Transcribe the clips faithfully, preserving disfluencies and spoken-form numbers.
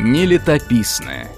Нелетописное.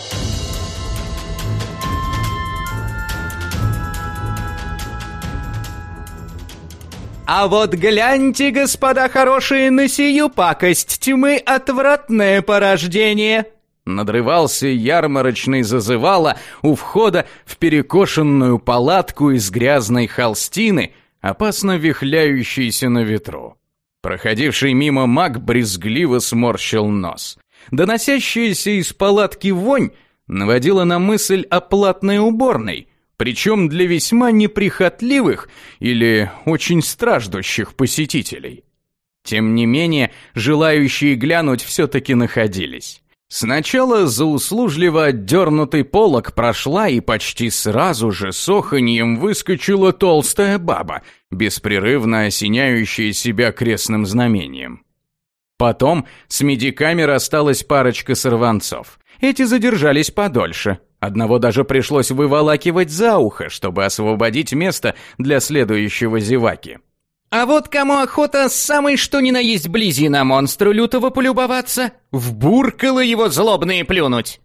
А вот гляньте, господа хорошие, на сию пакость тьмы, отвратное порождение. Надрывался ярмарочный зазывало у входа в перекошенную палатку из грязной холстины, опасно вихляющейся на ветру. Проходивший мимо маг брезгливо сморщил нос. Доносящаяся из палатки вонь наводила на мысль о платной уборной, причем для весьма неприхотливых или очень страждущих посетителей. Тем не менее, желающие глянуть все-таки находились. Сначала за услужливо отдернутый полог прошла и почти сразу же с оханьем выскочила толстая баба, беспрерывно осеняющая себя крестным знамением. Потом с медиками рассталась парочка сорванцов. Эти задержались подольше. Одного даже пришлось выволакивать за ухо, чтобы освободить место для следующего зеваки. А вот кому охота с самой что ни на есть близи на монстру лютого полюбоваться, вбуркало его злобные плюнуть.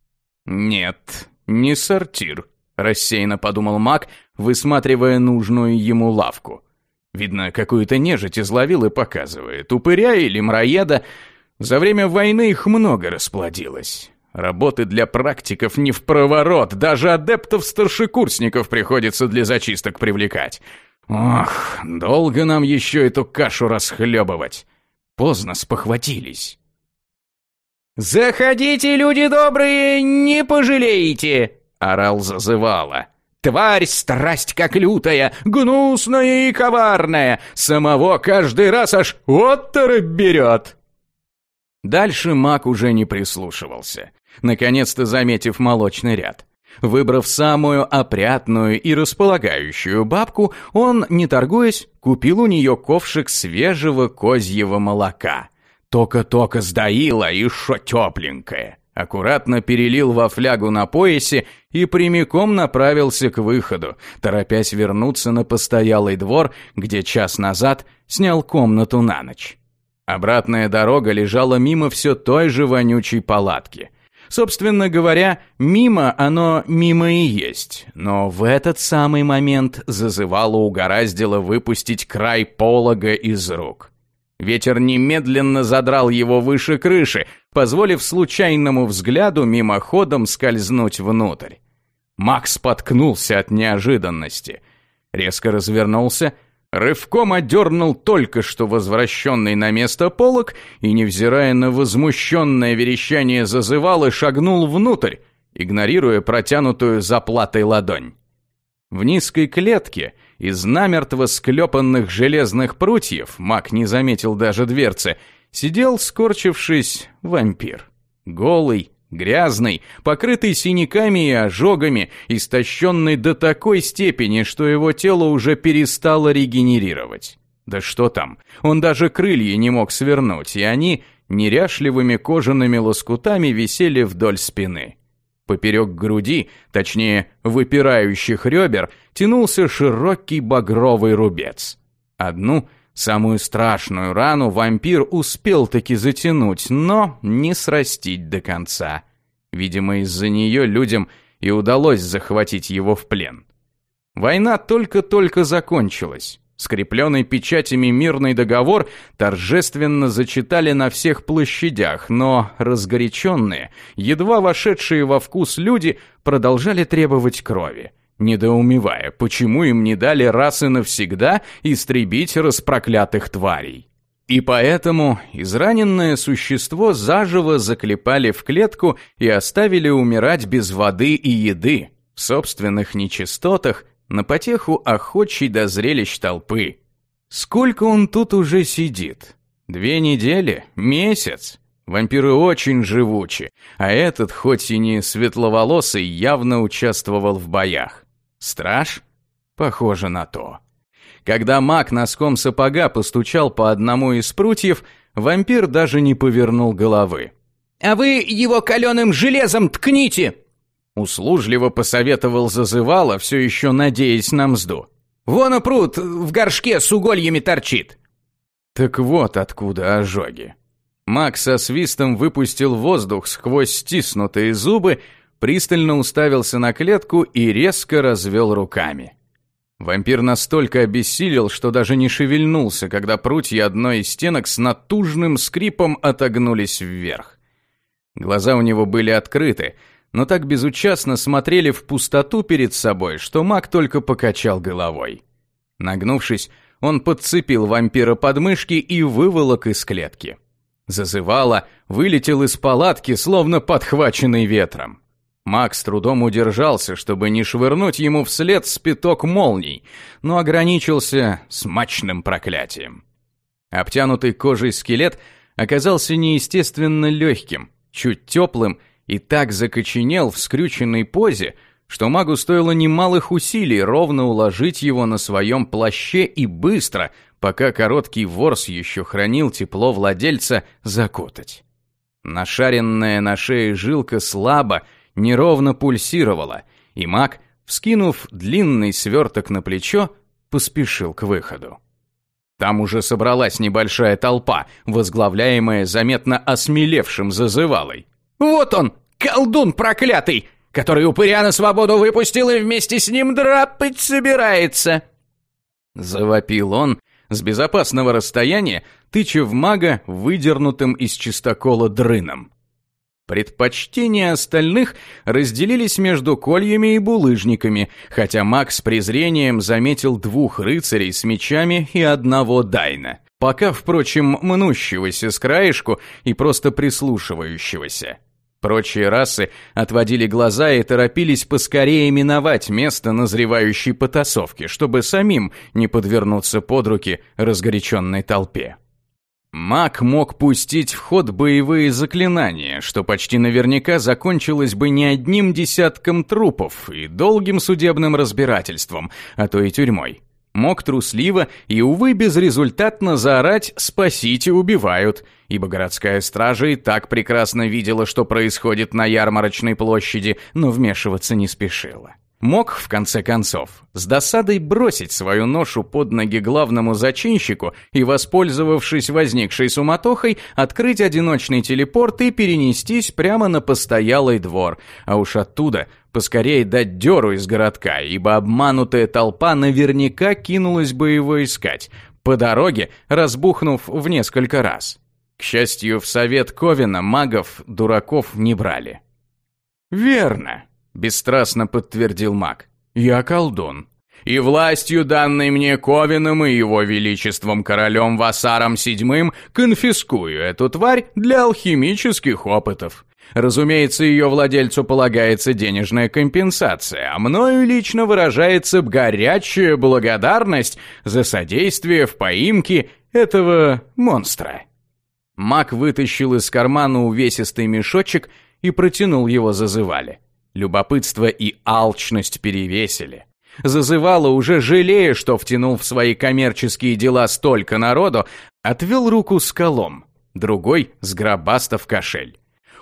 Нет, не сортир, рассеянно подумал маг, высматривая нужную ему лавку. Видно, какую-то нежить изловил и показывает. Упыря или мраеда. За время войны их много расплодилось. Работы для практиков не впроворот, даже адептов-старшекурсников приходится для зачисток привлекать. Ох, долго нам еще эту кашу расхлебывать. Поздно спохватились. «Заходите, люди добрые, не пожалеете!» — орал зазывало. «Тварь страсть как лютая, гнусная и коварная, самого каждый раз аж оторопь берет!» Дальше маг уже не прислушивался, наконец-то заметив молочный ряд. Выбрав самую опрятную и располагающую бабку, он, не торгуясь, купил у нее ковшик свежего козьего молока. Тока-тока сдоила и шо тепленькое. Аккуратно перелил во флягу на поясе и прямиком направился к выходу, торопясь вернуться на постоялый двор, где час назад снял комнату на ночь. Обратная дорога лежала мимо все той же вонючей палатки. Собственно говоря, мимо оно мимо и есть, но в этот самый момент зазывало угораздило выпустить край полога из рук. Ветер немедленно задрал его выше крыши, позволив случайному взгляду мимоходом скользнуть внутрь. Макс споткнулся от неожиданности, резко развернулся, рывком отдернул только что возвращенный на место полог и, невзирая на возмущенное верещание зазывало, шагнул внутрь, игнорируя протянутую заплатой ладонь. В низкой клетке из намертво склепанных железных прутьев, маг не заметил даже дверцы, сидел, скорчившись, вампир. Голый, грязный, покрытый синяками и ожогами, истощенный до такой степени, что его тело уже перестало регенерировать. Да что там, он даже крылья не мог свернуть, и они неряшливыми кожаными лоскутами висели вдоль спины. Поперек груди, точнее, выпирающих ребер, тянулся широкий багровый рубец. Одну, самую страшную рану вампир успел таки затянуть, но не срастить до конца. Видимо, из-за нее людям и удалось захватить его в плен. Война только-только закончилась. Скрепленный печатями мирный договор торжественно зачитали на всех площадях, но разгоряченные, едва вошедшие во вкус люди продолжали требовать крови, недоумевая, почему им не дали раз и навсегда истребить распроклятых тварей. И поэтому израненное существо заживо заклепали в клетку и оставили умирать без воды и еды, в собственных нечистотах, на потеху охочей до зрелищ толпы. Сколько он тут уже сидит? Две недели? Месяц? Вампиры очень живучи, а этот, хоть и не светловолосый, явно участвовал в боях. Страж? Похоже на то. Когда маг носком сапога постучал по одному из прутьев, вампир даже не повернул головы. «А вы его каленым железом ткните!» Услужливо посоветовал зазывало, все еще надеясь на мзду. «Вон и пруд в горшке с угольями торчит!» Так вот откуда ожоги. Маг со свистом выпустил воздух сквозь стиснутые зубы, пристально уставился на клетку и резко развел руками. Вампир настолько обессилел, что даже не шевельнулся, когда прутья одной из стенок с натужным скрипом отогнулись вверх. Глаза у него были открыты, но так безучастно смотрели в пустоту перед собой, что маг только покачал головой. Нагнувшись, он подцепил вампира под мышки и выволок из клетки. Зазывало, вылетел из палатки, словно подхваченный ветром. Маг с трудом удержался, чтобы не швырнуть ему вслед спиток молний, но ограничился смачным проклятием. Обтянутый кожей скелет оказался неестественно легким, чуть теплым и так закоченел в скрюченной позе, что магу стоило немалых усилий ровно уложить его на своем плаще и быстро, пока короткий ворс еще хранил тепло владельца, закутать. Нашаренная на шее жилка слабо, неровно пульсировала, и маг, вскинув длинный сверток на плечо, поспешил к выходу. Там уже собралась небольшая толпа, возглавляемая заметно осмелевшим зазывалой. «Вот он, колдун проклятый, который упыря на свободу выпустил и вместе с ним драпать собирается!» Завопил он с безопасного расстояния, тыча в мага выдернутым из чистокола дрыном. Предпочтения остальных разделились между кольями и булыжниками, хотя маг с презрением заметил двух рыцарей с мечами и одного дайна, пока, впрочем, мнущегося с краешку и просто прислушивающегося. Прочие расы отводили глаза и торопились поскорее миновать место назревающей потасовки, чтобы самим не подвернуться под руки разгоряченной толпе. Маг мог пустить в ход боевые заклинания, что почти наверняка закончилось бы не одним десятком трупов и долгим судебным разбирательством, а то и тюрьмой. Мог трусливо и, увы, безрезультатно заорать «спасите, убивают», ибо городская стража и так прекрасно видела, что происходит на ярмарочной площади, но вмешиваться не спешила. Мог, в конце концов, с досадой бросить свою ношу под ноги главному зачинщику и, воспользовавшись возникшей суматохой, открыть одиночный телепорт и перенестись прямо на постоялый двор, а уж оттуда поскорее дать дёру из городка, ибо обманутая толпа наверняка кинулась бы его искать, по дороге разбухнув в несколько раз. К счастью, в совет Ковина магов дураков не брали. «Верно», — бесстрастно подтвердил маг. «Я колдун. И властью, данной мне Ковином и его величеством королем Вассаром седьмым, конфискую эту тварь для алхимических опытов. Разумеется, ее владельцу полагается денежная компенсация, а мною лично выражается горячая благодарность за содействие в поимке этого монстра». Маг вытащил из кармана увесистый мешочек и протянул его зазывале. Любопытство и алчность перевесили. Зазывало, уже жалея, что втянул в свои коммерческие дела столько народу, отвел руку с колом, другой сгробастав кошель.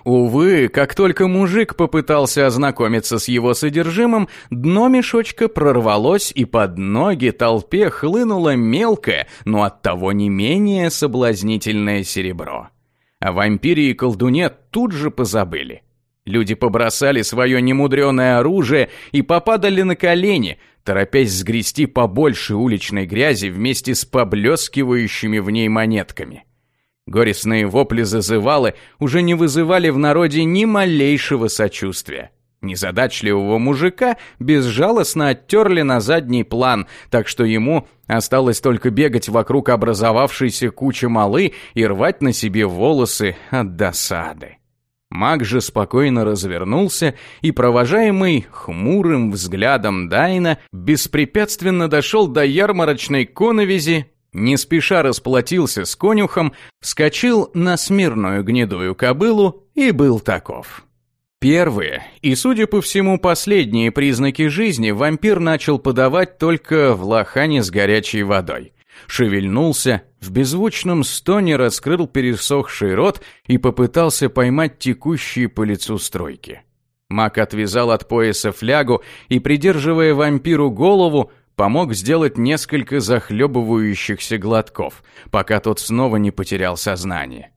Увы, как только мужик попытался ознакомиться с его содержимым, дно мешочка прорвалось, и под ноги толпе хлынуло мелкое, но оттого не менее соблазнительное серебро. О вампире и колдуне тут же позабыли. Люди побросали свое немудреное оружие и попадали на колени, торопясь сгрести побольше уличной грязи вместе с поблескивающими в ней монетками. Горестные вопли зазывалы уже не вызывали в народе ни малейшего сочувствия. Незадачливого мужика безжалостно оттерли на задний план, так что ему осталось только бегать вокруг образовавшейся кучи малы и рвать на себе волосы от досады. Маг же спокойно развернулся и, провожаемый хмурым взглядом Дайна, беспрепятственно дошел до ярмарочной коновизи, не спеша расплатился с конюхом, вскочил на смирную гнедую кобылу и был таков. Первые и, судя по всему, последние признаки жизни вампир начал подавать только в лохане с горячей водой. Шевельнулся, в беззвучном стоне раскрыл пересохший рот и попытался поймать текущие по лицу струйки. Маг отвязал от пояса флягу и, придерживая вампиру голову, помог сделать несколько захлебывающихся глотков, пока тот снова не потерял сознание.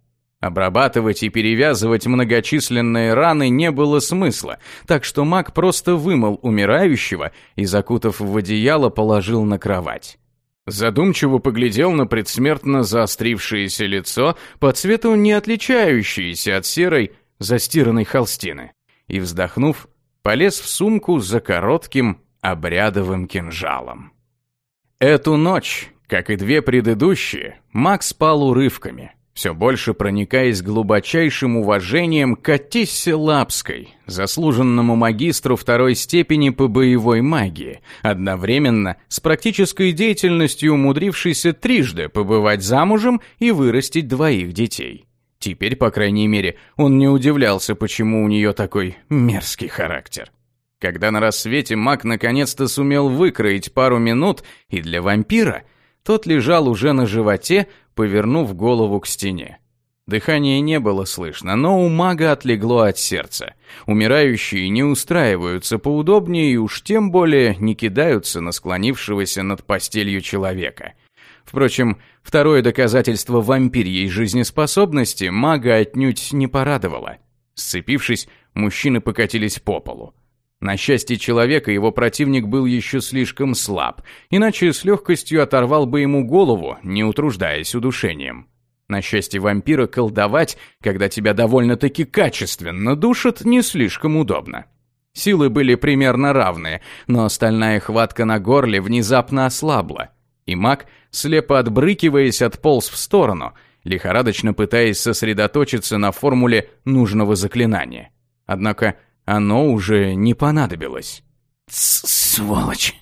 Обрабатывать и перевязывать многочисленные раны не было смысла, так что маг просто вымыл умирающего и, закутав в одеяло, положил на кровать. Задумчиво поглядел на предсмертно заострившееся лицо, по цвету не отличающееся от серой застиранной холстины, и, вздохнув, полез в сумку за коротким обрядовым кинжалом. Эту ночь, как и две предыдущие, маг спал урывками, все больше проникаясь глубочайшим уважением к Атиссе Лапской, заслуженному магистру второй степени по боевой магии, одновременно с практической деятельностью умудрившейся трижды побывать замужем и вырастить двоих детей. Теперь, по крайней мере, он не удивлялся, почему у нее такой мерзкий характер. Когда на рассвете маг наконец-то сумел выкроить пару минут, и для вампира, тот лежал уже на животе, повернув голову к стене. Дыхания не было слышно, но у мага отлегло от сердца. Умирающие не устраиваются поудобнее и уж тем более не кидаются на склонившегося над постелью человека. Впрочем, второе доказательство вампирьей жизнеспособности мага отнюдь не порадовало. Сцепившись, мужчины покатились по полу. На счастье человека его противник был еще слишком слаб, иначе с легкостью оторвал бы ему голову, не утруждаясь удушением. На счастье вампира колдовать, когда тебя довольно-таки качественно душат, не слишком удобно. Силы были примерно равные, но стальная хватка на горле внезапно ослабла, и маг, слепо отбрыкиваясь, отполз в сторону, лихорадочно пытаясь сосредоточиться на формуле нужного заклинания. Однако оно уже не понадобилось. «Сволочь!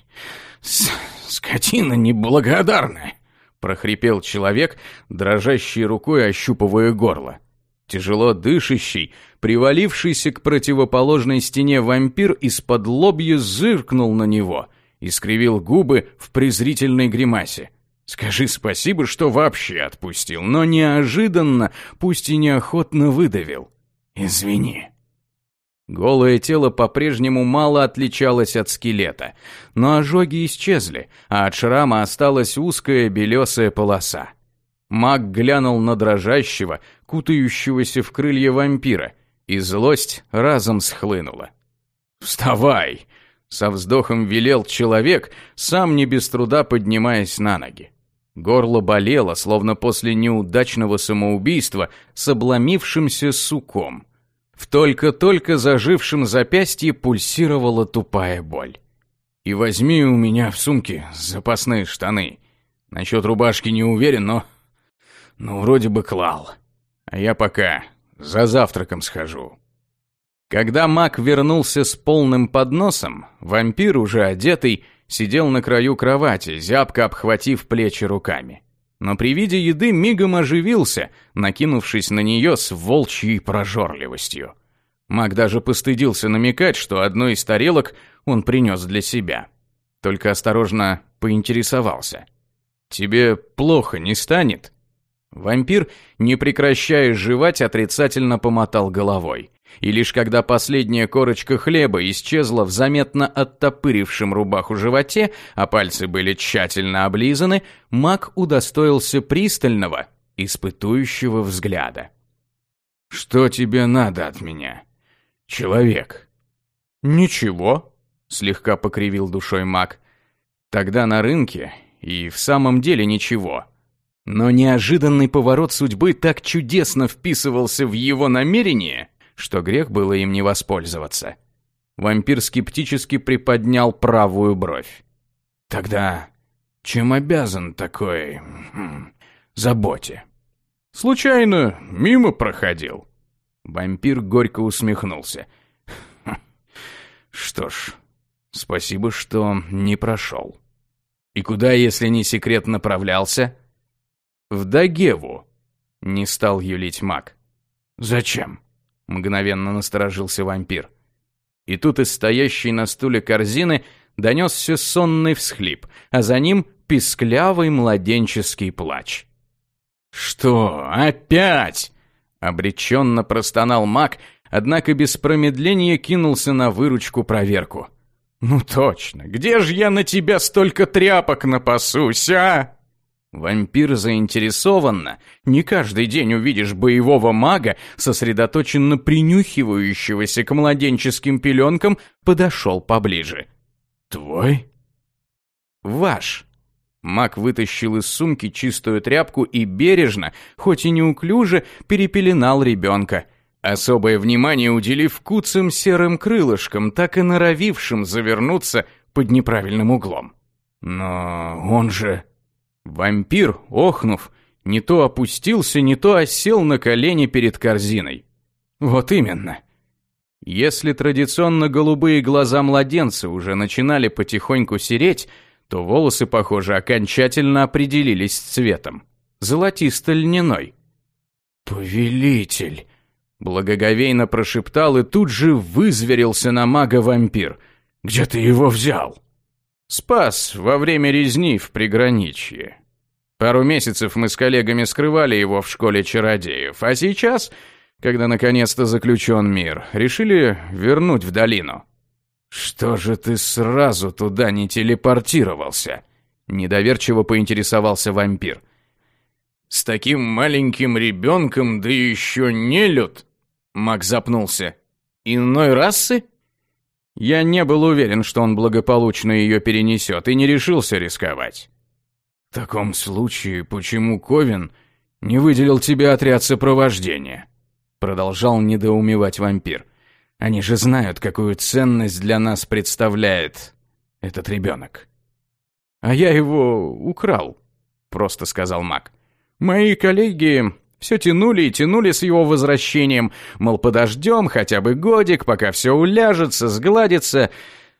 Скотина неблагодарная!» — прохрипел человек, дрожащей рукой ощупывая горло. Тяжело дышащий, привалившийся к противоположной стене вампир из-под лобья зыркнул на него и скривил губы в презрительной гримасе. Скажи спасибо, что вообще отпустил, но неожиданно, пусть и неохотно выдавил. «Извини». Голое тело по-прежнему мало отличалось от скелета, но ожоги исчезли, а от шрама осталась узкая белесая полоса. Маг глянул на дрожащего, кутающегося в крылья вампира, и злость разом схлынула. «Вставай!» — со вздохом велел человек, сам не без труда поднимаясь на ноги. Горло болело, словно после неудачного самоубийства с обломившимся суком. В только-только зажившем запястье пульсировала тупая боль. «И возьми у меня в сумке запасные штаны. Насчет рубашки не уверен, но... Ну, вроде бы клал. А я пока за завтраком схожу». Когда маг вернулся с полным подносом, вампир, уже одетый, сидел на краю кровати, зябко обхватив плечи руками. Но при виде еды мигом оживился, накинувшись на нее с волчьей прожорливостью. Маг даже постыдился намекать, что одну из тарелок он принес для себя. Только осторожно поинтересовался. «Тебе плохо не станет?» Вампир, не прекращая жевать, отрицательно помотал головой. И лишь когда последняя корочка хлеба исчезла в заметно оттопырившем рубаху животе, а пальцы были тщательно облизаны, маг удостоился пристального, испытующего взгляда. «Что тебе надо от меня, человек?» «Ничего», — слегка покривил душой маг. «Тогда на рынке и в самом деле ничего». Но неожиданный поворот судьбы так чудесно вписывался в его намерение, что грех было им не воспользоваться. Вампир скептически приподнял правую бровь. «Тогда чем обязан такой хм, заботе?» «Случайно мимо проходил». Вампир горько усмехнулся. «Что ж, спасибо, что не прошел. И куда, если не секрет, направлялся?» «В Дагеву», — не стал юлить маг. «Зачем?» — мгновенно насторожился вампир. И тут из стоящей на стуле корзины донесся сонный всхлип, а за ним писклявый младенческий плач. «Что, опять?» — обреченно простонал маг, однако без промедления кинулся на выручку-проверку. «Ну точно, где же я на тебя столько тряпок напасусь, а?» Вампир заинтересованно. Не каждый день увидишь боевого мага, сосредоточенно принюхивающегося к младенческим пеленкам, подошел поближе. «Твой?» «Ваш». Маг вытащил из сумки чистую тряпку и бережно, хоть и неуклюже, перепеленал ребенка, особое внимание уделив куцым серым крылышкам, так и норовившим завернуться под неправильным углом. «Но он же...» Вампир, охнув, не то опустился, не то осел на колени перед корзиной. «Вот именно». Если традиционно голубые глаза младенца уже начинали потихоньку сереть, то волосы, похоже, окончательно определились с цветом. Золотисто-льняной. «Повелитель!» — благоговейно прошептал и тут же вызверился на мага вампир. «Где ты его взял?» «Спас во время резни в приграничье. Пару месяцев мы с коллегами скрывали его в школе чародеев, а сейчас, когда наконец-то заключен мир, решили вернуть в долину». «Что же ты сразу туда не телепортировался?» Недоверчиво поинтересовался вампир. «С таким маленьким ребенком, да еще нелюд!» Маг запнулся. «Иной расы?» Я не был уверен, что он благополучно ее перенесет, и не решился рисковать. «В таком случае, почему Ковен не выделил тебе отряд сопровождения?» Продолжал недоумевать вампир. «Они же знают, какую ценность для нас представляет этот ребенок». «А я его украл», — просто сказал маг. «Мои коллеги все тянули и тянули с его возвращением, мол, подождем хотя бы годик, пока все уляжется, сгладится.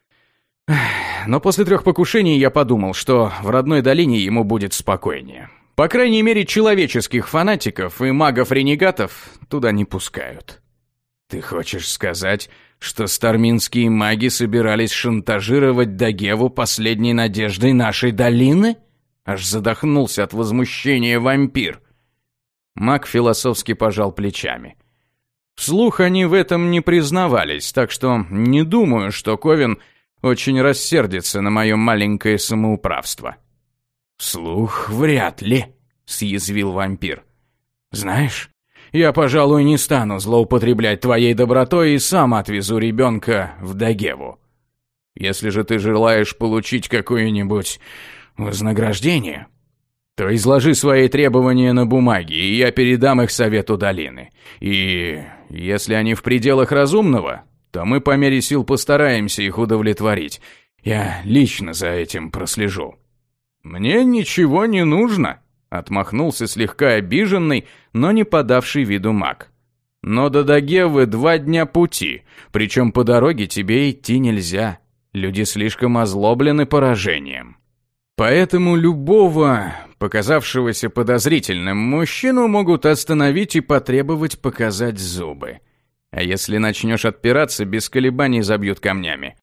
Но после трех покушений я подумал, что в родной долине ему будет спокойнее. По крайней мере, человеческих фанатиков и магов-ренегатов туда не пускают». «Ты хочешь сказать, что старминские маги собирались шантажировать Дагеву последней надеждой нашей долины?» Аж задохнулся от возмущения вампир. Маг философски пожал плечами. Вслух они в этом не признавались, так что не думаю, что Ковен очень рассердится на мое маленькое самоуправство. «Вслух вряд ли», — съязвил вампир. «Знаешь, я, пожалуй, не стану злоупотреблять твоей добротой и сам отвезу ребенка в Дагеву. Если же ты желаешь получить какое-нибудь вознаграждение, то изложи свои требования на бумаге, и я передам их совету долины. И если они в пределах разумного, то мы по мере сил постараемся их удовлетворить. Я лично за этим прослежу». «Мне ничего не нужно», — отмахнулся слегка обиженный, но не подавший виду маг. «Но до Дагевы два дня пути, причем по дороге тебе идти нельзя. Люди слишком озлоблены поражением. Поэтому любого, показавшегося подозрительным мужчину, могут остановить и потребовать показать зубы. А если начнешь отпираться, без колебаний забьют камнями.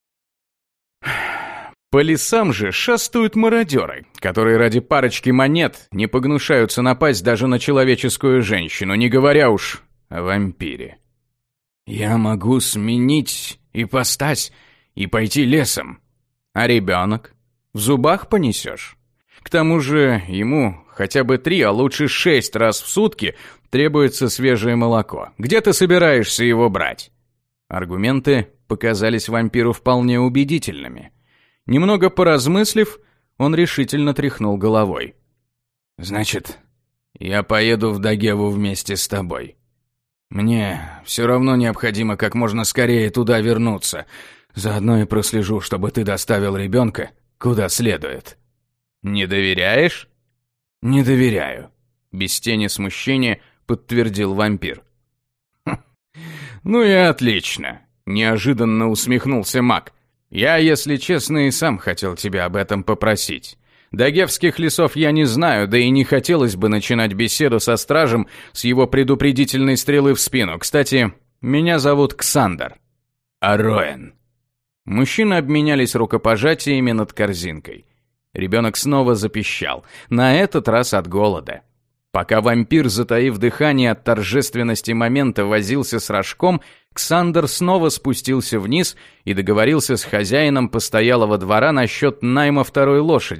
По лесам же шастают мародеры, которые ради парочки монет не погнушаются напасть даже на человеческую женщину, не говоря уж о вампире. Я могу сменить ипостась и пойти лесом. А ребенок? В зубах понесешь? К тому же ему хотя бы три, а лучше шесть раз в сутки требуется свежее молоко. Где ты собираешься его брать? Аргументы показались вампиру вполне убедительными. Немного поразмыслив, он решительно тряхнул головой. «Значит, я поеду в Дагеву вместе с тобой. Мне все равно необходимо как можно скорее туда вернуться. Заодно и прослежу, чтобы ты доставил ребенка куда следует». «Не доверяешь?» «Не доверяю», — без тени смущения подтвердил вампир. «Ну и отлично», — неожиданно усмехнулся маг. «Я, если честно, и сам хотел тебя об этом попросить. Дагевских лесов я не знаю, да и не хотелось бы начинать беседу со стражем с его предупредительной стрелы в спину. Кстати, меня зовут Ксандр». «Ароэн». Мужчины обменялись рукопожатиями над корзинкой. Ребенок снова запищал, на этот раз от голода. Пока вампир, затаив дыхание от торжественности момента, возился с рожком, Ксандр снова спустился вниз и договорился с хозяином постоялого двора насчет найма второй лошади,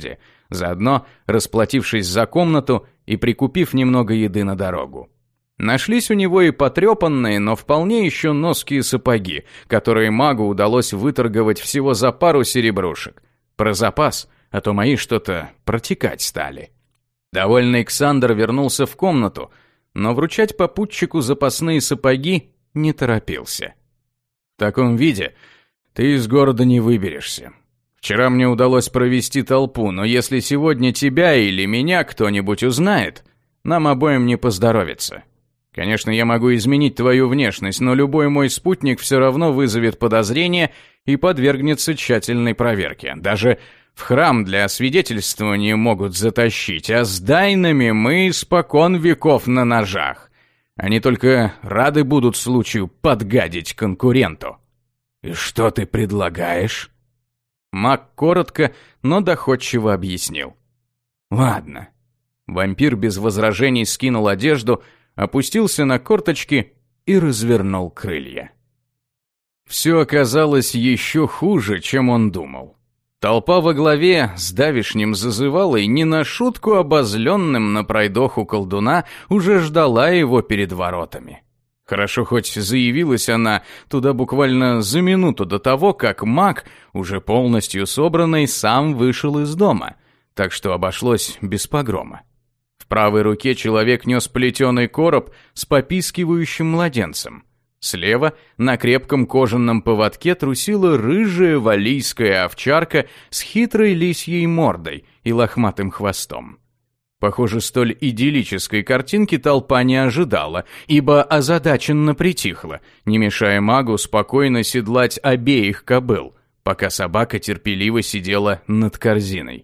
заодно расплатившись за комнату и прикупив немного еды на дорогу. Нашлись у него и потрепанные, но вполне еще ноские сапоги, которые магу удалось выторговать всего за пару серебрушек. Про запас, а то мои что-то протекать стали. Довольный Ксандр вернулся в комнату, но вручать попутчику запасные сапоги не торопился. В таком виде ты из города не выберешься. Вчера мне удалось провести толпу, но если сегодня тебя или меня кто-нибудь узнает, нам обоим не поздоровится. Конечно, я могу изменить твою внешность, но любой мой спутник все равно вызовет подозрение и подвергнется тщательной проверке. Даже в храм для освидетельствования могут затащить, а с дайнами мы испокон веков на ножах. Они только рады будут случаю подгадить конкуренту. И что ты предлагаешь? Маг коротко, но доходчиво объяснил. Ладно. Вампир без возражений скинул одежду, опустился на корточки и развернул крылья. Все оказалось еще хуже, чем он думал. Толпа во главе с давишним зазывалой, не на шутку обозленным на пройдоху колдуна, уже ждала его перед воротами. Хорошо хоть заявилась она туда буквально за минуту до того, как маг, уже полностью собранный, сам вышел из дома, так что обошлось без погрома. В правой руке человек нес плетеный короб с попискивающим младенцем. Слева на крепком кожаном поводке трусила рыжая валлийская овчарка с хитрой лисьей мордой и лохматым хвостом. Похоже, столь идиллической картинки толпа не ожидала, ибо озадаченно притихла, не мешая магу спокойно седлать обеих кобыл, пока собака терпеливо сидела над корзиной.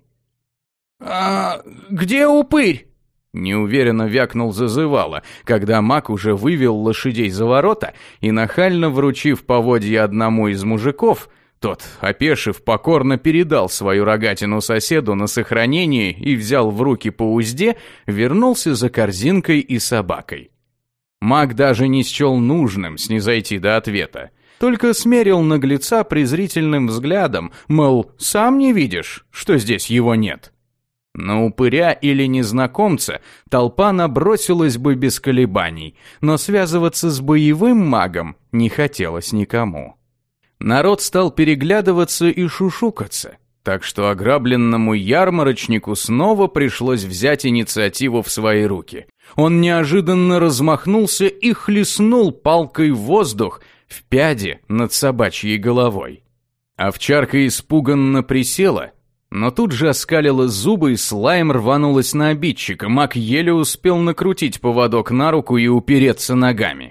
«А где упырь?» Неуверенно вякнул зазывало, когда маг уже вывел лошадей за ворота и, нахально вручив поводья одному из мужиков, тот, опешив, покорно передал свою рогатину соседу на сохранение и взял в руки по узде, вернулся за корзинкой и собакой. Маг даже не счел нужным снизойти до ответа, только смерил наглеца презрительным взглядом, мол, сам не видишь, что здесь его нет. На упыря или незнакомца толпа набросилась бы без колебаний, но связываться с боевым магом не хотелось никому. Народ стал переглядываться и шушукаться, так что ограбленному ярмарочнику снова пришлось взять инициативу в свои руки. Он неожиданно размахнулся и хлестнул палкой в воздух в пяде над собачьей головой. Овчарка испуганно присела, но тут же оскалила зубы и слаем рванулась на обидчика. Маг еле успел накрутить поводок на руку и упереться ногами.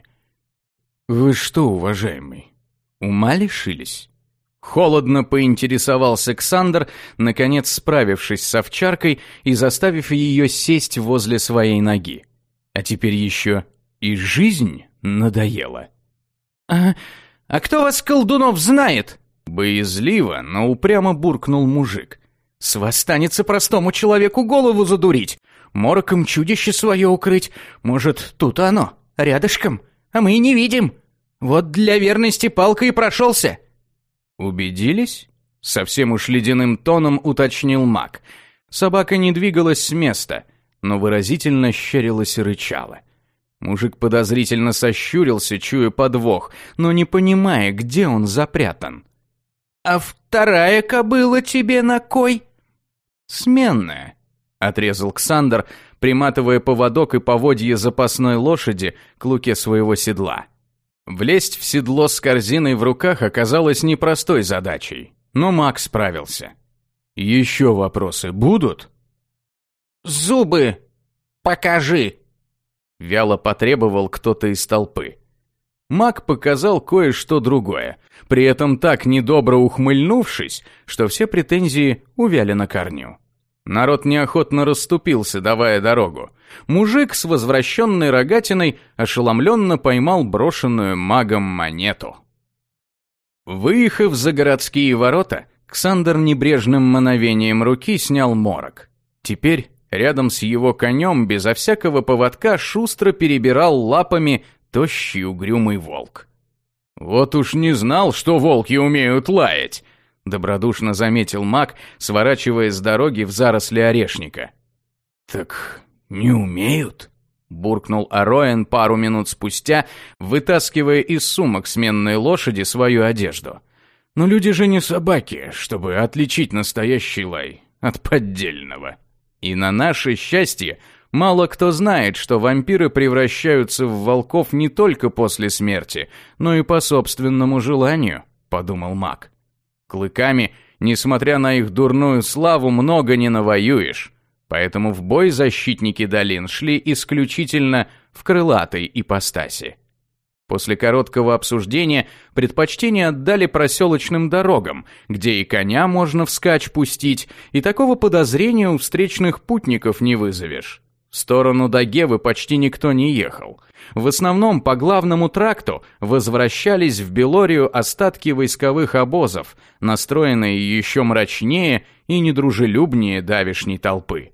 «Вы что, уважаемый, ума лишились?» Холодно поинтересовался Ксандр, наконец справившись с овчаркой и заставив ее сесть возле своей ноги. А теперь еще и жизнь надоела. «А, а кто вас, колдунов, знает?» Боязливо, но упрямо буркнул мужик. «С вас станется простому человеку голову задурить, мороком чудище свое укрыть. Может, тут оно, рядышком, а мы и не видим. Вот для верности палкой и прошелся». «Убедились?» — совсем уж ледяным тоном уточнил маг. Собака не двигалась с места, но выразительно щерилась и рычала. Мужик подозрительно сощурился, чуя подвох, но не понимая, где он запрятан. «А вторая кобыла тебе на кой?» «Сменная», — отрезал Ксандр, приматывая поводок и поводье запасной лошади к луке своего седла. Влезть в седло с корзиной в руках оказалось непростой задачей, но маг справился. «Еще вопросы будут?» «Зубы покажи!» — вяло потребовал кто-то из толпы. Маг показал кое-что другое, при этом так недобро ухмыльнувшись, что все претензии увяли на корню. Народ неохотно расступился, давая дорогу. Мужик с возвращенной рогатиной ошеломленно поймал брошенную магом монету. Выехав за городские ворота, Ксандр небрежным мановением руки снял морок. Теперь рядом с его конем безо всякого поводка шустро перебирал лапами тощий угрюмый волк. «Вот уж не знал, что волки умеют лаять!» добродушно заметил маг, сворачивая с дороги в заросли орешника. «Так не умеют?» — буркнул Ароэн пару минут спустя, вытаскивая из сумок сменной лошади свою одежду. «Но люди же не собаки, чтобы отличить настоящий лай от поддельного». И на наше счастье, мало кто знает, что вампиры превращаются в волков не только после смерти, но и по собственному желанию, подумал маг. Клыками, несмотря на их дурную славу, много не навоюешь. Поэтому в бой защитники долин шли исключительно в крылатой ипостаси. После короткого обсуждения предпочтение отдали проселочным дорогам, где и коня можно вскачь пустить, и такого подозрения у встречных путников не вызовешь. В сторону Дагевы почти никто не ехал. В основном по главному тракту возвращались в Белорию остатки войсковых обозов, настроенные еще мрачнее и недружелюбнее давешней толпы.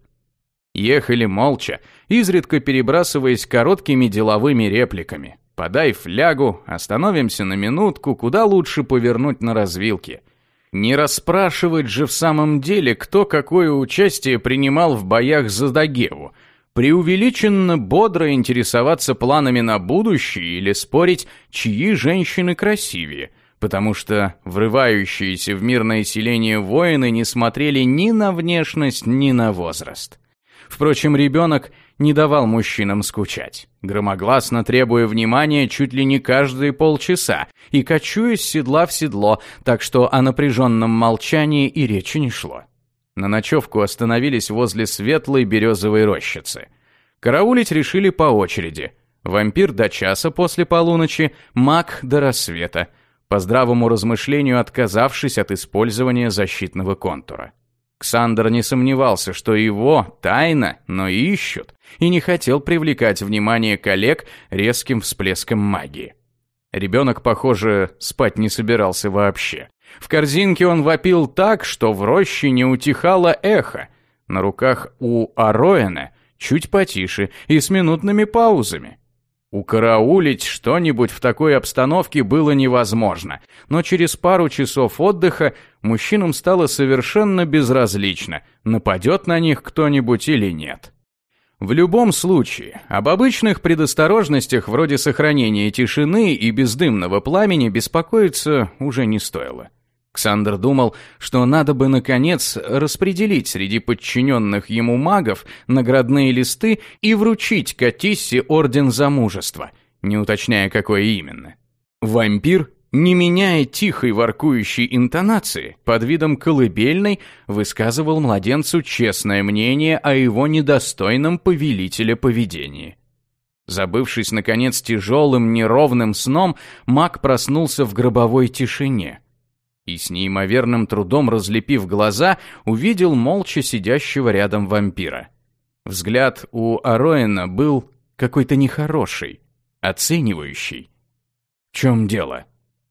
Ехали молча, изредка перебрасываясь короткими деловыми репликами. «Подай флягу, остановимся на минутку, куда лучше повернуть на развилке». Не расспрашивать же в самом деле, кто какое участие принимал в боях за Дагеву, преувеличенно бодро интересоваться планами на будущее или спорить, чьи женщины красивее, потому что врывающиеся в мирное селение воины не смотрели ни на внешность, ни на возраст. Впрочем, ребенок не давал мужчинам скучать, громогласно требуя внимания чуть ли не каждые полчаса и кочуя с седла в седло, так что о напряженном молчании и речи не шло. На ночевку остановились возле светлой березовой рощицы. Караулить решили по очереди. Вампир до часа после полуночи, маг до рассвета, по здравому размышлению отказавшись от использования защитного контура. Ксандр не сомневался, что его тайно, но ищут, и не хотел привлекать внимание коллег резким всплеском магии. Ребенок, похоже, спать не собирался вообще. В корзинке он вопил так, что в роще не утихало эхо. На руках у Ароэна чуть потише и с минутными паузами. Укараулить что-нибудь в такой обстановке было невозможно, но через пару часов отдыха мужчинам стало совершенно безразлично, нападет на них кто-нибудь или нет. В любом случае, об обычных предосторожностях вроде сохранения тишины и бездымного пламени беспокоиться уже не стоило. Ксандр думал, что надо бы, наконец, распределить среди подчиненных ему магов наградные листы и вручить Катиссе орден за мужество, не уточняя, какое именно. Вампир, не меняя тихой воркующей интонации, под видом колыбельной высказывал младенцу честное мнение о его недостойном повелителя поведении. Забывшись, наконец, тяжелым неровным сном, маг проснулся в гробовой тишине и с неимоверным трудом разлепив глаза, увидел молча сидящего рядом вампира. Взгляд у Ароэна был какой-то нехороший, оценивающий. «В чем дело?»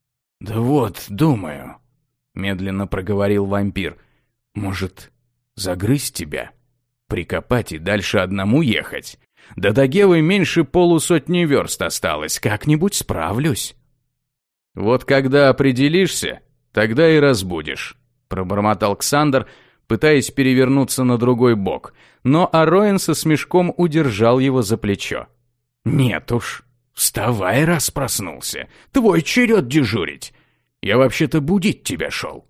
«Да вот, думаю», — медленно проговорил вампир. «Может, загрызть тебя? Прикопать и дальше одному ехать? До Дагевы меньше полусотни верст осталось, как-нибудь справлюсь». «Вот когда определишься, тогда и разбудишь», — пробормотал Ксандр, пытаясь перевернуться на другой бок, но Ароэн со смешком удержал его за плечо. «Нет уж, вставай, раз проснулся, твой черед дежурить. Я вообще-то будить тебя шел».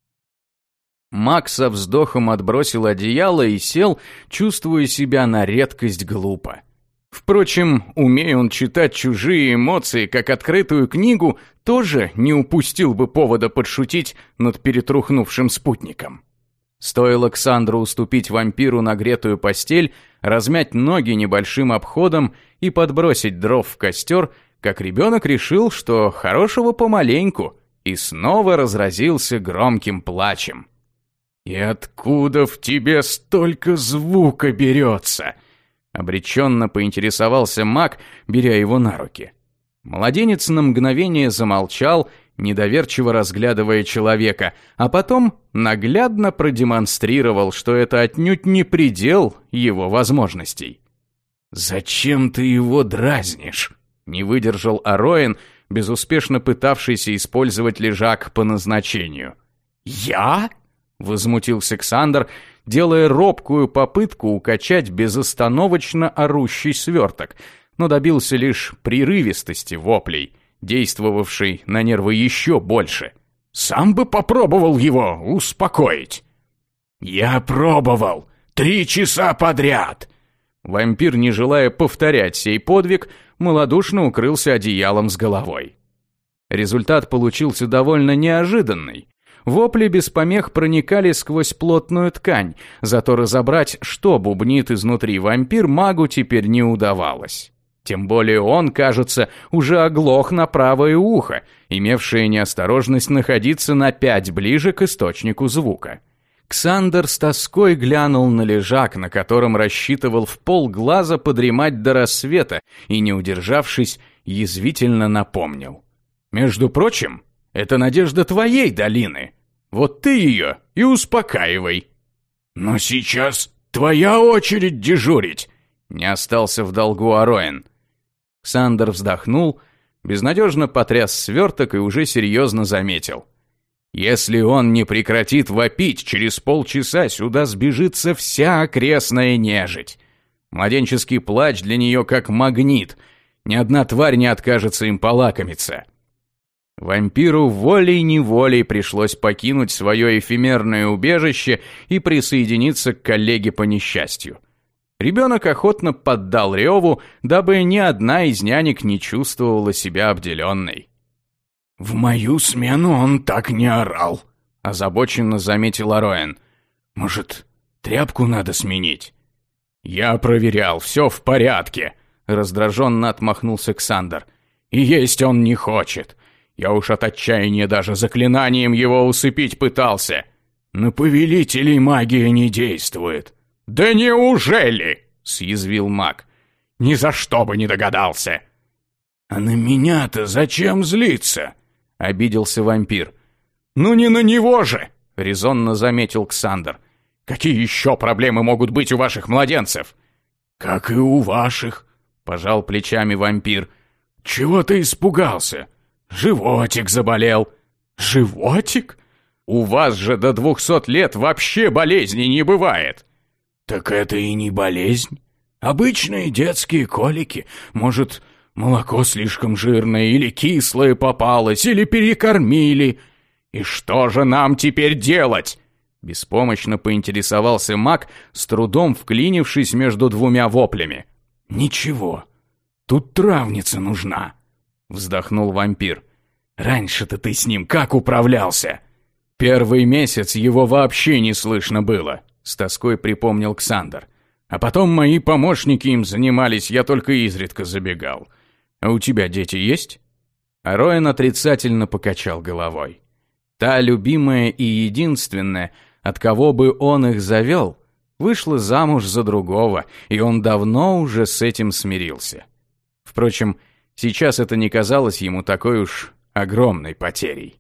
Маг со вздохом отбросил одеяло и сел, чувствуя себя на редкость глупо. Впрочем, умея он читать чужие эмоции как открытую книгу, тоже не упустил бы повода подшутить над перетрухнувшим спутником. Стоило Ксандру уступить вампиру нагретую постель, размять ноги небольшим обходом и подбросить дров в костер, как ребенок решил, что хорошего помаленьку, и снова разразился громким плачем. «И откуда в тебе столько звука берется?» Обреченно поинтересовался маг, беря его на руки. Младенец на мгновение замолчал, недоверчиво разглядывая человека, а потом наглядно продемонстрировал, что это отнюдь не предел его возможностей. «Зачем ты его дразнишь?» — не выдержал Ароэн, безуспешно пытавшийся использовать лежак по назначению. «Я?» — возмутился Ксандр, делая робкую попытку укачать безостановочно орущий сверток, но добился лишь прерывистости воплей, действовавшей на нервы еще больше. «Сам бы попробовал его успокоить». «Я пробовал три часа подряд». Вампир, не желая повторять сей подвиг, малодушно укрылся одеялом с головой. Результат получился довольно неожиданный. Вопли без помех проникали сквозь плотную ткань, зато разобрать, что бубнит изнутри вампир, магу теперь не удавалось. Тем более он, кажется, уже оглох на правое ухо, имевшее неосторожность находиться на пять ближе к источнику звука. Ксандр с тоской глянул на лежак, на котором рассчитывал в полглаза подремать до рассвета, и, не удержавшись, язвительно напомнил. «Между прочим, это надежда твоей долины. Вот ты ее и успокаивай». «Но сейчас твоя очередь дежурить», — не остался в долгу Ароэн. Ксандр вздохнул, безнадежно потряс сверток и уже серьезно заметил. «Если он не прекратит вопить, через полчаса сюда сбежится вся окрестная нежить. Младенческий плач для нее как магнит. Ни одна тварь не откажется им полакомиться». Вампиру волей-неволей пришлось покинуть свое эфемерное убежище и присоединиться к коллеге по несчастью. Ребенок охотно поддал реву, дабы ни одна из нянек не чувствовала себя обделенной. «В мою смену он так не орал», — озабоченно заметил Ароэн. «Может, тряпку надо сменить?» «Я проверял, все в порядке», — раздраженно отмахнулся Ксандр. «И есть он не хочет. Я уж от отчаяния даже заклинанием его усыпить пытался». «На повелителей магия не действует». «Да неужели?» — съязвил маг. «Ни за что бы не догадался». «А на меня-то зачем злиться?» — обиделся вампир. «Ну не на него же!» — резонно заметил Ксандр. «Какие еще проблемы могут быть у ваших младенцев?» «Как и у ваших», — пожал плечами вампир. «Чего ты испугался? Животик заболел». «Животик? У вас же до двухсот лет вообще болезней не бывает». «Так это и не болезнь. Обычные детские колики. Может, молоко слишком жирное, или кислое попалось, или перекормили». «И что же нам теперь делать?» Беспомощно поинтересовался маг, с трудом вклинившись между двумя воплями. «Ничего. Тут травница нужна», — вздохнул вампир. «Раньше-то ты с ним как управлялся?» «Первый месяц его вообще не слышно было», — с тоской припомнил Ксандр. «А потом мои помощники им занимались, я только изредка забегал. А у тебя дети есть?» Ароэн отрицательно покачал головой. Та любимая и единственная, от кого бы он их завел, вышла замуж за другого, и он давно уже с этим смирился. Впрочем, сейчас это не казалось ему такой уж огромной потерей.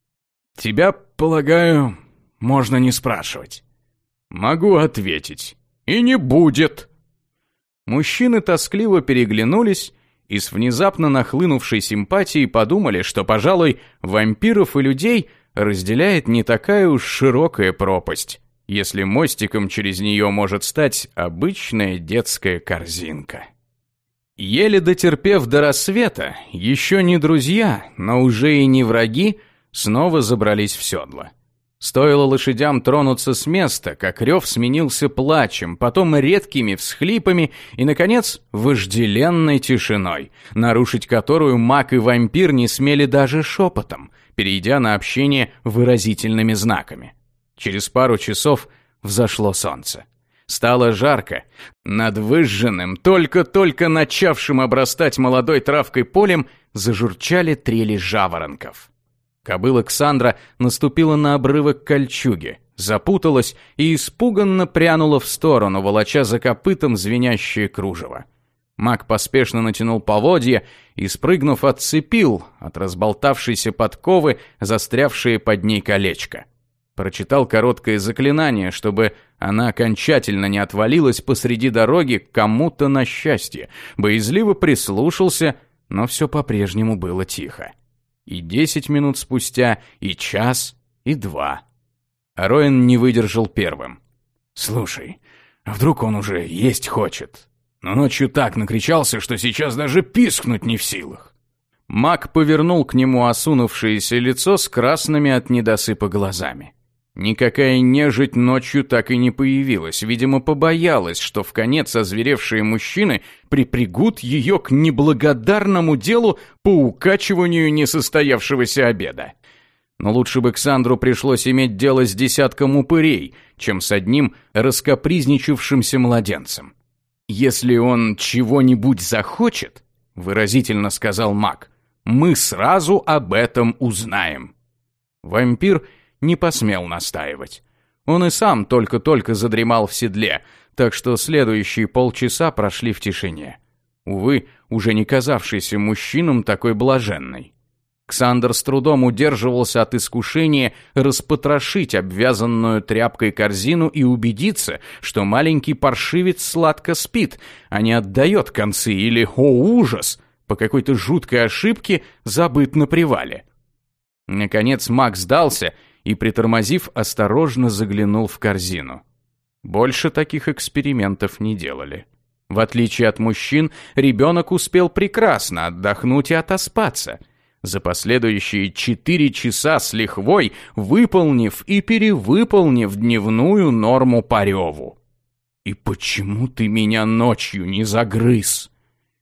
«Тебя, полагаю, можно не спрашивать». «Могу ответить. И не будет». Мужчины тоскливо переглянулись и с внезапно нахлынувшей симпатией подумали, что, пожалуй, вампиров и людей разделяет не такая уж широкая пропасть, если мостиком через нее может стать обычная детская корзинка. Еле дотерпев до рассвета, еще не друзья, но уже и не враги, снова забрались в седло. Стоило лошадям тронуться с места, как рев сменился плачем, потом редкими всхлипами и, наконец, вожделенной тишиной, нарушить которую маг и вампир не смели даже шепотом, перейдя на общение выразительными знаками. Через пару часов взошло солнце. Стало жарко. Над выжженным, только-только начавшим обрастать молодой травкой полем, зажурчали трели жаворонков. Кобыла Ксандра наступила на обрывок кольчуги, запуталась и испуганно прянула в сторону, волоча за копытом звенящее кружево. Маг поспешно натянул поводья и, спрыгнув, отцепил от разболтавшейся подковы застрявшее под ней колечко. Прочитал короткое заклинание, чтобы она окончательно не отвалилась посреди дороги кому-то на счастье, боязливо прислушался, но все по-прежнему было тихо. И десять минут спустя, и час, и два. Ароэн не выдержал первым. «Слушай, а вдруг он уже есть хочет? Но ночью так накричался, что сейчас даже пискнуть не в силах». Маг повернул к нему осунувшееся лицо с красными от недосыпа глазами. Никакая нежить ночью так и не появилась, видимо, побоялась, что вконец озверевшие мужчины припрягут ее к неблагодарному делу по укачиванию несостоявшегося обеда. Но лучше бы Ксандру пришлось иметь дело с десятком упырей, чем с одним раскапризничавшимся младенцем. «Если он чего-нибудь захочет, — выразительно сказал маг, — мы сразу об этом узнаем». Вампир не посмел настаивать. Он и сам только-только задремал в седле, так что следующие полчаса прошли в тишине. Увы, уже не казавшийся мужчинам такой блаженной. Ксандр с трудом удерживался от искушения распотрошить обвязанную тряпкой корзину и убедиться, что маленький паршивец сладко спит, а не отдает концы или, о ужас, по какой-то жуткой ошибке забыт на привале. Наконец маг сдался и, притормозив, осторожно заглянул в корзину. Больше таких экспериментов не делали. В отличие от мужчин, ребенок успел прекрасно отдохнуть и отоспаться, за последующие четыре часа с лихвой выполнив и перевыполнив дневную норму по реву. «И почему ты меня ночью не загрыз?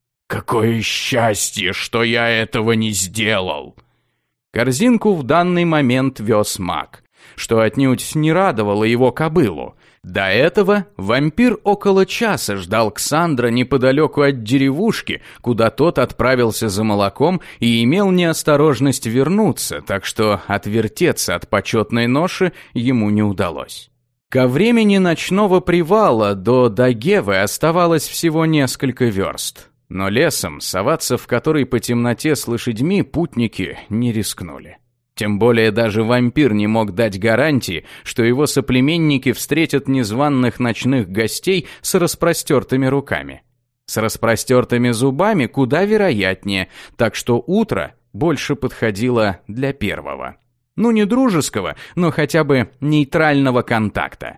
Какое счастье, что я этого не сделал!» Корзинку в данный момент вез маг, что отнюдь не радовало его кобылу. До этого вампир около часа ждал Ксандра неподалеку от деревушки, куда тот отправился за молоком и имел неосторожность вернуться, так что отвертеться от почетной ноши ему не удалось. Ко времени ночного привала до Дагевы оставалось всего несколько верст. Но лесом, соваться в который по темноте с лошадьми, путники не рискнули. Тем более даже вампир не мог дать гарантии, что его соплеменники встретят незваных ночных гостей с распростертыми руками. С распростертыми зубами куда вероятнее, так что утро больше подходило для первого. Ну, не дружеского, но хотя бы нейтрального контакта.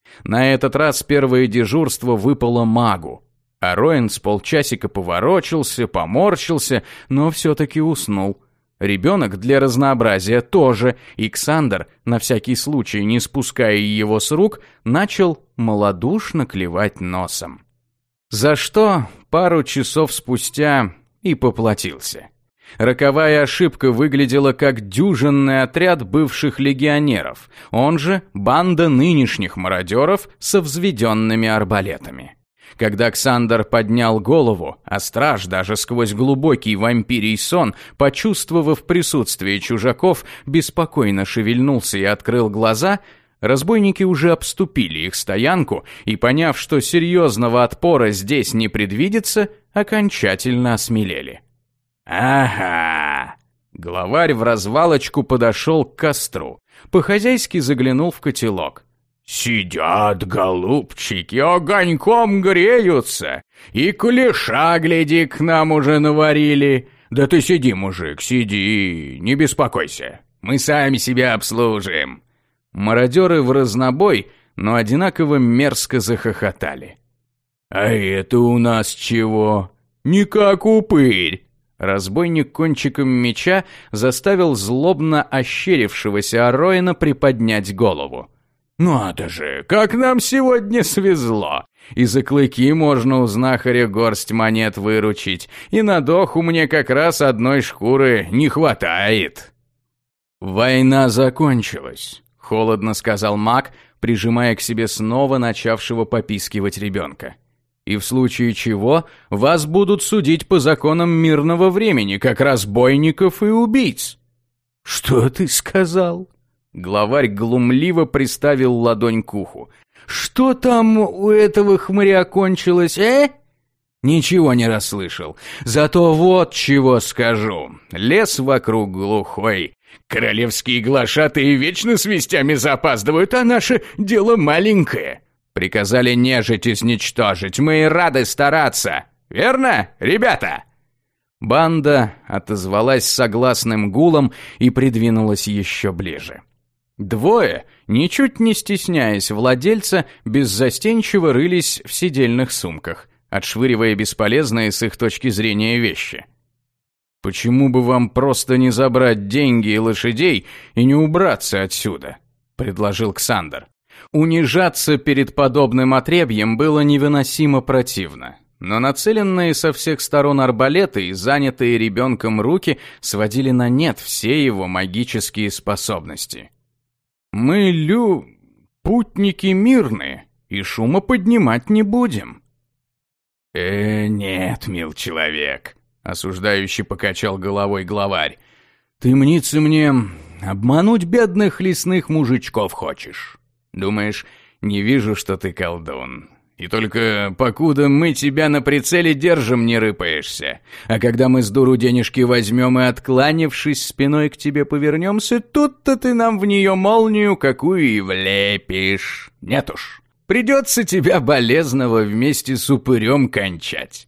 На этот раз первое дежурство выпало магу. Ароэн с полчасика поворочился, поморщился, но все-таки уснул. Ребенок для разнообразия тоже, и Ксандр, на всякий случай не спуская его с рук, начал малодушно клевать носом. За что пару часов спустя и поплатился. Роковая ошибка выглядела как дюжинный отряд бывших легионеров, он же банда нынешних мародеров со взведенными арбалетами. Когда Ксандр поднял голову, а страж даже сквозь глубокий вампирий сон, почувствовав присутствие чужаков, беспокойно шевельнулся и открыл глаза, разбойники уже обступили их стоянку и, поняв, что серьезного отпора здесь не предвидится, окончательно осмелели. «Ага!» Главарь в развалочку подошел к костру, по-хозяйски заглянул в котелок. «Сидят, голубчики, огоньком греются, и кулеша, гляди, к нам уже наварили. Да ты сиди, мужик, сиди, не беспокойся, мы сами себя обслужим». Мародеры в разнобой, но одинаково мерзко захохотали. «А это у нас чего? Не как упырь!» Разбойник кончиком меча заставил злобно ощерившегося Ароэна приподнять голову. «Надо же, как нам сегодня свезло! И за клыки можно у знахаря горсть монет выручить, и на доху мне как раз одной шкуры не хватает». «Война закончилась», — холодно сказал маг, прижимая к себе снова начавшего попискивать ребенка. «И в случае чего вас будут судить по законам мирного времени, как разбойников и убийц». «Что ты сказал?» Главарь глумливо приставил ладонь к уху. «Что там у этого хмыря кончилось, э?» «Ничего не расслышал. Зато вот чего скажу. Лес вокруг глухой. Королевские глашатые вечно с вестями запаздывают, а наше дело маленькое. Приказали нежить изничтожить. Мы и рады стараться. Верно, ребята?» Банда отозвалась согласным гулом и придвинулась еще ближе. Двое, ничуть не стесняясь владельца, беззастенчиво рылись в сидельных сумках, отшвыривая бесполезные с их точки зрения вещи. «Почему бы вам просто не забрать деньги и лошадей и не убраться отсюда?» — предложил Ксандр. Унижаться перед подобным отребьем было невыносимо противно, но нацеленные со всех сторон арбалеты и занятые ребенком руки сводили на нет все его магические способности. «Мы, лю... путники мирные, и шума поднимать не будем». «Э, нет, мил человек», — осуждающе покачал головой главарь. «Ты, мнится мне, обмануть бедных лесных мужичков хочешь. Думаешь, не вижу, что ты колдун. И только покуда мы тебя на прицеле держим, не рыпаешься. А когда мы с дуру денежки возьмем и, откланившись, спиной к тебе повернемся, тут-то ты нам в нее молнию какую и влепишь. Нет уж, придется тебя болезного вместе с упырем кончать».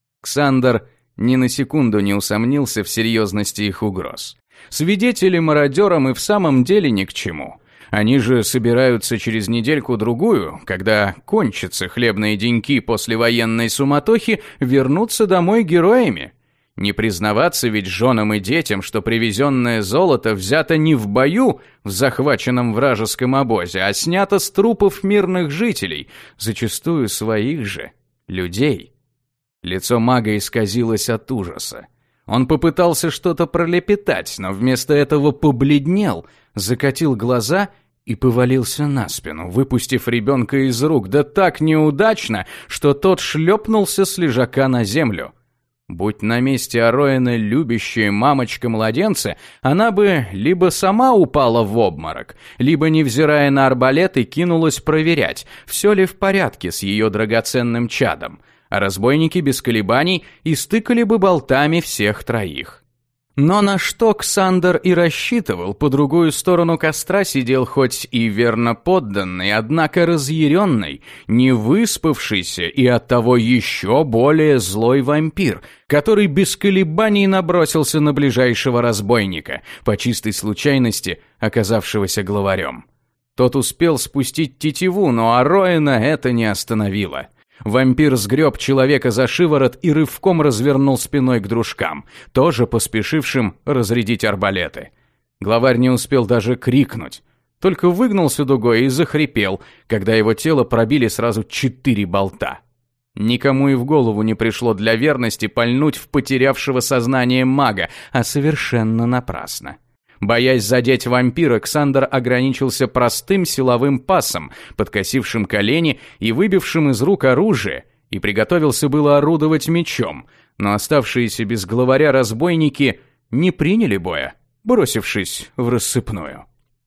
Ксандр ни на секунду не усомнился в серьезности их угроз. Свидетели мародерам и в самом деле ни к чему. Они же собираются через недельку-другую, когда кончатся хлебные деньки после военной суматохи, вернуться домой героями. Не признаваться ведь женам и детям, что привезенное золото взято не в бою в захваченном вражеском обозе, а снято с трупов мирных жителей, зачастую своих же людей. Лицо мага исказилось от ужаса. Он попытался что-то пролепетать, но вместо этого побледнел, закатил глаза и повалился на спину, выпустив ребенка из рук, да так неудачно, что тот шлепнулся с лежака на землю. Будь на месте Ароэна любящая мамочка-младенца, она бы либо сама упала в обморок, либо, невзирая на арбалеты, кинулась проверять, все ли в порядке с ее драгоценным чадом, а разбойники без колебаний истыкали бы болтами всех троих. Но на что Ксандр и рассчитывал, по другую сторону костра сидел хоть и верно подданный, однако разъяренный, невыспавшийся и оттого еще более злой вампир, который без колебаний набросился на ближайшего разбойника, по чистой случайности оказавшегося главарем. Тот успел спустить тетиву, но Ароэна это не остановило. Вампир сгреб человека за шиворот и рывком развернул спиной к дружкам, тоже поспешившим разрядить арбалеты. Главарь не успел даже крикнуть, только выгнулся дугой и захрипел, когда его тело пробили сразу четыре болта. Никому и в голову не пришло для верности пальнуть в потерявшего сознание мага, а совершенно напрасно. Боясь задеть вампира, Ксандр ограничился простым силовым пасом, подкосившим колени и выбившим из рук оружие, и приготовился было орудовать мечом, но оставшиеся без главаря разбойники не приняли боя, бросившись в рассыпную.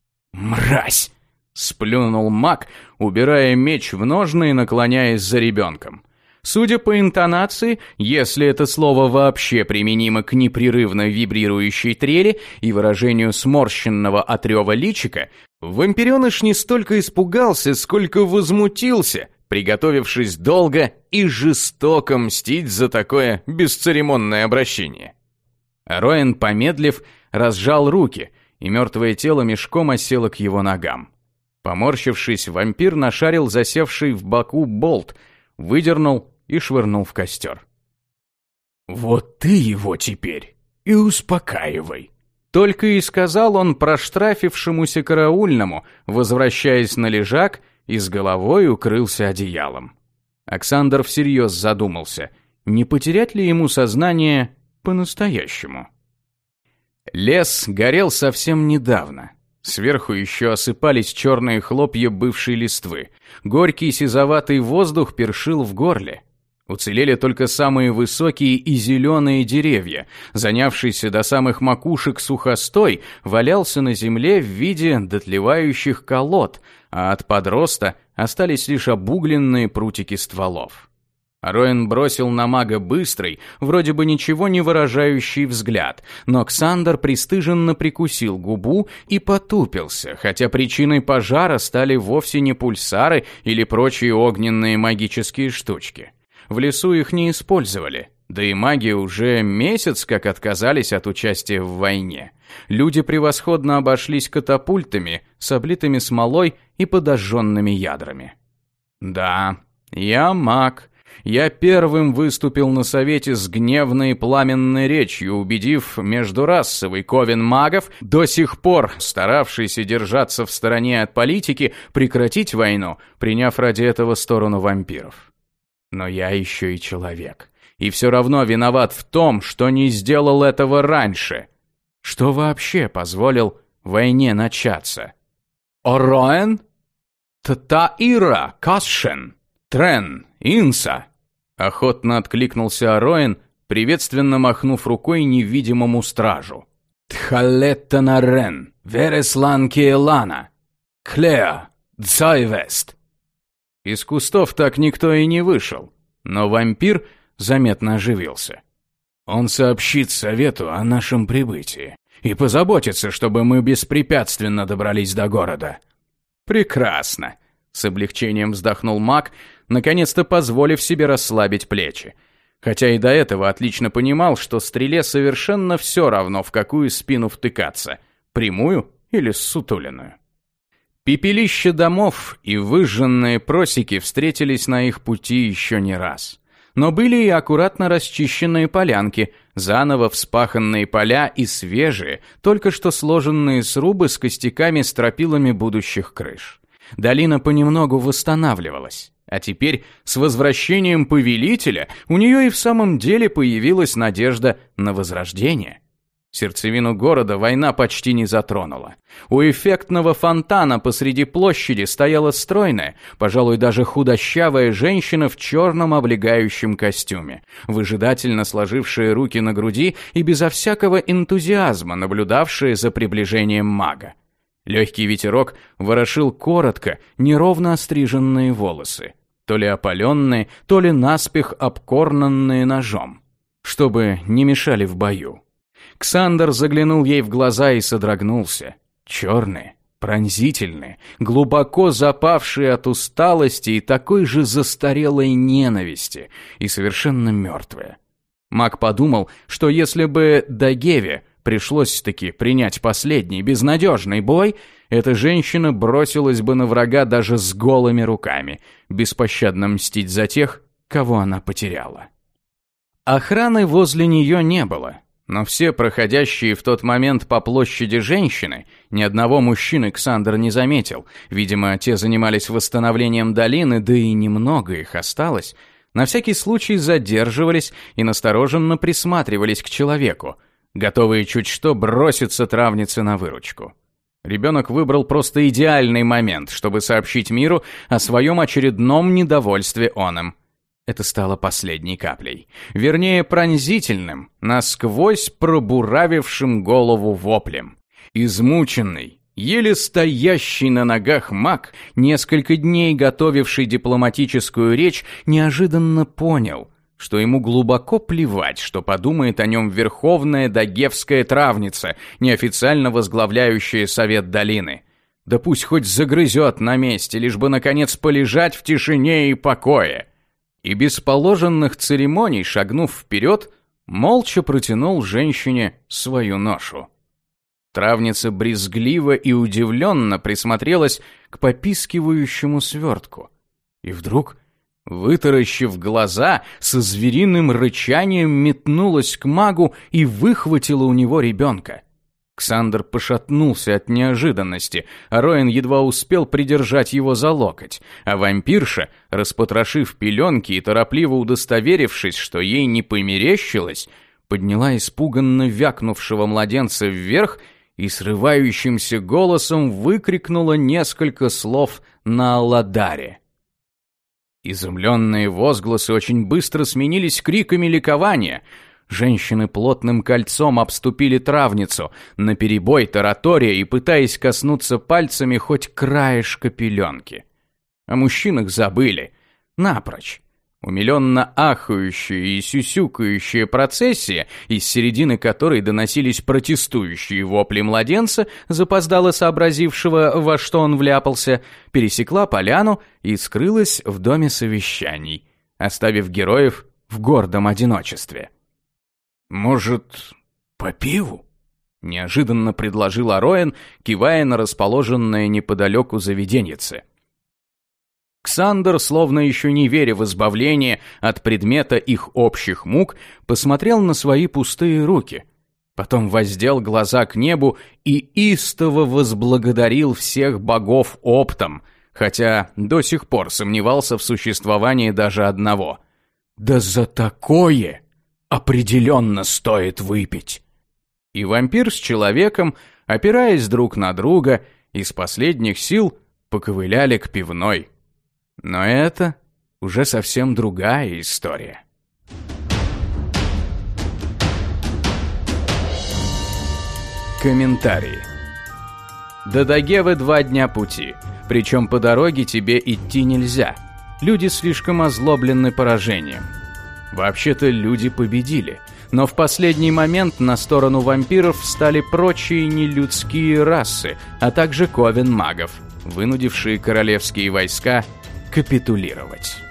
«Мразь!» — сплюнул маг, убирая меч в ножны и наклоняясь за ребенком. Судя по интонации, если это слово вообще применимо к непрерывно вибрирующей трели и выражению сморщенного от рева личика, вампиреныш не столько испугался, сколько возмутился, приготовившись долго и жестоко мстить за такое бесцеремонное обращение. Ароэн, помедлив, разжал руки, и мертвое тело мешком осело к его ногам. Поморщившись, вампир нашарил засевший в боку болт, выдернул и швырнул в костер. «Вот ты его теперь и успокаивай», — только и сказал он проштрафившемуся караульному, возвращаясь на лежак и с головой укрылся одеялом. Оксандр всерьез задумался, не потерять ли ему сознание по-настоящему. Лес горел совсем недавно. Сверху еще осыпались черные хлопья бывшей листвы. Горький сизоватый воздух першил в горле. Уцелели только самые высокие и зеленые деревья. Занявшийся до самых макушек сухостой валялся на земле в виде дотлевающих колод, а от подроста остались лишь обугленные прутики стволов. Ароэн бросил на мага быстрый, вроде бы ничего не выражающий взгляд, но Ксандр пристыженно прикусил губу и потупился, хотя причиной пожара стали вовсе не пульсары или прочие огненные магические штучки. В лесу их не использовали, Да и маги уже месяц как отказались от участия в войне. Люди превосходно обошлись катапультами с облитыми смолой и подожженными ядрами. Да, я маг. Я первым выступил на совете с гневной и пламенной речью, убедив междурасовый ковен магов, до сих пор старавшийся держаться в стороне от политики, прекратить войну, приняв ради этого сторону вампиров. Но я еще и человек. И все равно виноват в том, что не сделал этого раньше. Что вообще позволил войне начаться? Ороэн? Татаира, Касшен, Трен, Инса. Охотно откликнулся Ороэн, приветственно махнув рукой невидимому стражу. Тхалеттанарен, Вереслан Киелана, Клеа, Дзайвест. Из кустов так никто и не вышел, но вампир заметно оживился. Он сообщит совету о нашем прибытии и позаботится, чтобы мы беспрепятственно добрались до города. Прекрасно. С облегчением вздохнул маг, наконец-то позволив себе расслабить плечи. Хотя и до этого отлично понимал, что стреле совершенно все равно, в какую спину втыкаться, прямую или ссутуленную. Пепелища домов и выжженные просеки встретились на их пути еще не раз. Но были и аккуратно расчищенные полянки, заново вспаханные поля и свежие, только что сложенные срубы с костяками стропилами будущих крыш. Долина понемногу восстанавливалась, а теперь с возвращением повелителя у нее и в самом деле появилась надежда на возрождение. Сердцевину города война почти не затронула. У эффектного фонтана посреди площади стояла стройная, пожалуй, даже худощавая женщина в черном облегающем костюме, выжидательно сложившая руки на груди и безо всякого энтузиазма наблюдавшая за приближением мага. Легкий ветерок ворошил коротко, неровно остриженные волосы, то ли опаленные, то ли наспех обкорнанные ножом, чтобы не мешали в бою. Ксандр заглянул ей в глаза и содрогнулся. Черные, пронзительные, глубоко запавшие от усталости и такой же застарелой ненависти, и совершенно мертвые. Маг подумал, что если бы Дагеве пришлось-таки принять последний безнадежный бой, эта женщина бросилась бы на врага даже с голыми руками, беспощадно мстить за тех, кого она потеряла. Охраны возле нее не было. Но все проходящие в тот момент по площади женщины, ни одного мужчины Ксандр не заметил, видимо, те занимались восстановлением долины, да и немного их осталось, на всякий случай задерживались и настороженно присматривались к человеку, готовые чуть что броситься травнице на выручку. Ребенок выбрал просто идеальный момент, чтобы сообщить миру о своем очередном недовольстве оном. Это стало последней каплей. Вернее, пронзительным, насквозь пробуравившим голову воплем. Измученный, еле стоящий на ногах маг, несколько дней готовивший дипломатическую речь, неожиданно понял, что ему глубоко плевать, что подумает о нем верховная дагевская травница, неофициально возглавляющая Совет Долины. Да пусть хоть загрызет на месте, лишь бы, наконец, полежать в тишине и покое. И без положенных церемоний, шагнув вперед, молча протянул женщине свою ношу. Травница брезгливо и удивленно присмотрелась к попискивающему свертку. И вдруг, вытаращив глаза, со звериным рычанием метнулась к магу и выхватила у него ребенка. Ксандр пошатнулся от неожиданности, а Роэн едва успел придержать его за локоть, а вампирша, распотрошив пеленки и торопливо удостоверившись, что ей не померещилось, подняла испуганно вякнувшего младенца вверх и срывающимся голосом выкрикнула несколько слов на алладаре. Изумленные возгласы очень быстро сменились криками ликования. Женщины плотным кольцом обступили травницу, наперебой таратория и пытаясь коснуться пальцами хоть краешка пеленки. О мужчинах забыли. Напрочь. Умиленно ахающая и сюсюкающая процессия, из середины которой доносились протестующие вопли младенца, запоздало сообразившего, во что он вляпался, пересекла поляну и скрылась в доме совещаний, оставив героев в гордом одиночестве. «Может, по пиву?» — неожиданно предложил Ароэн, кивая на расположенное неподалеку заведеньице. Ксандр, словно еще не веря в избавление от предмета их общих мук, посмотрел на свои пустые руки, потом воздел глаза к небу и истово возблагодарил всех богов оптом, хотя до сих пор сомневался в существовании даже одного. «Да за такое определенно стоит выпить!» И вампир с человеком, опираясь друг на друга, из последних сил поковыляли к пивной. Но это уже совсем другая история. Комментарии. До Дагевы два дня пути, причем по дороге тебе идти нельзя. Люди слишком озлоблены поражением. Вообще-то люди победили, но в последний момент на сторону вампиров встали прочие нелюдские расы, а также ковен магов, вынудившие королевские войска капитулировать.